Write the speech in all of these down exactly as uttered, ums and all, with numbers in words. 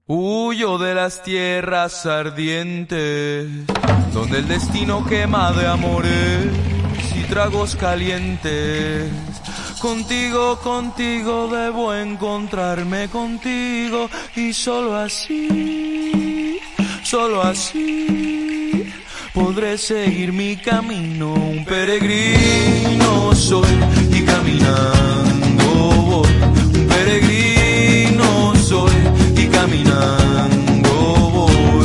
Huyo de las tierras ardientes, donde el destino quema de amores y tragos calientes. Contigo, contigo debo encontrarme contigo, y solo así, solo así podré seguir mi camino. Un peregrino soy y caminando voy. Un peregrino soy y caminando voy.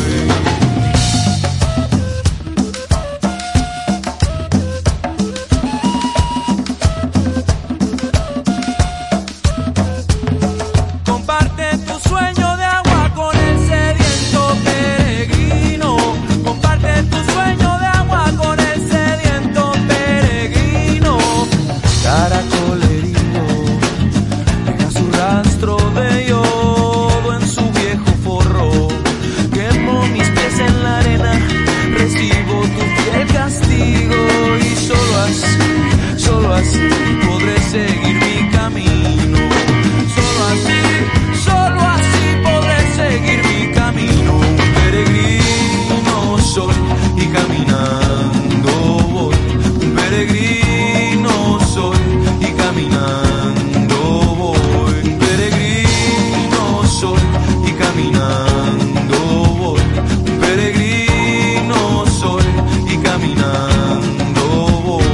Comparte tu sueño de agua con el sediento peregrino. Comparte tu sueño de agua con el sediento peregrino. Caracol herido deja su rastro de yodo en su viejo forro. Quemo mis pies en la arena, recibo tu fiel castigo, y solo así, solo así podré seguir mi camino. Solo así, solo así podré seguir mi camino. Un peregrino soy y caminando voy. Un peregrino soy y caminando voy. Un peregrino soy y caminando voy. Un peregrino soy y caminando voy.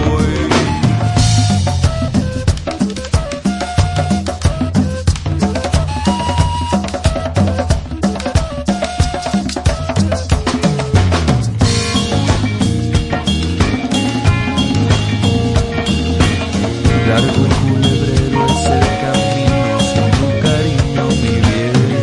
Largo y culebrero es el camino, sin tu cariño mi bien.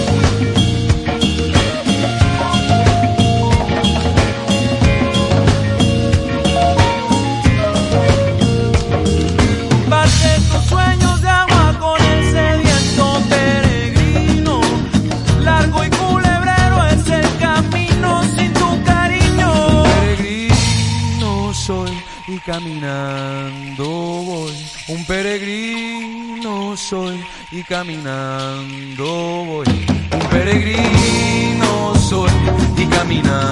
Comparte tus sueños de agua con el sediento peregrino. Largo y culebrero es el camino sin tu cariño. Peregrino soy y caminando voy. Un peregrino soy y caminando voy. Un peregrino soy y caminando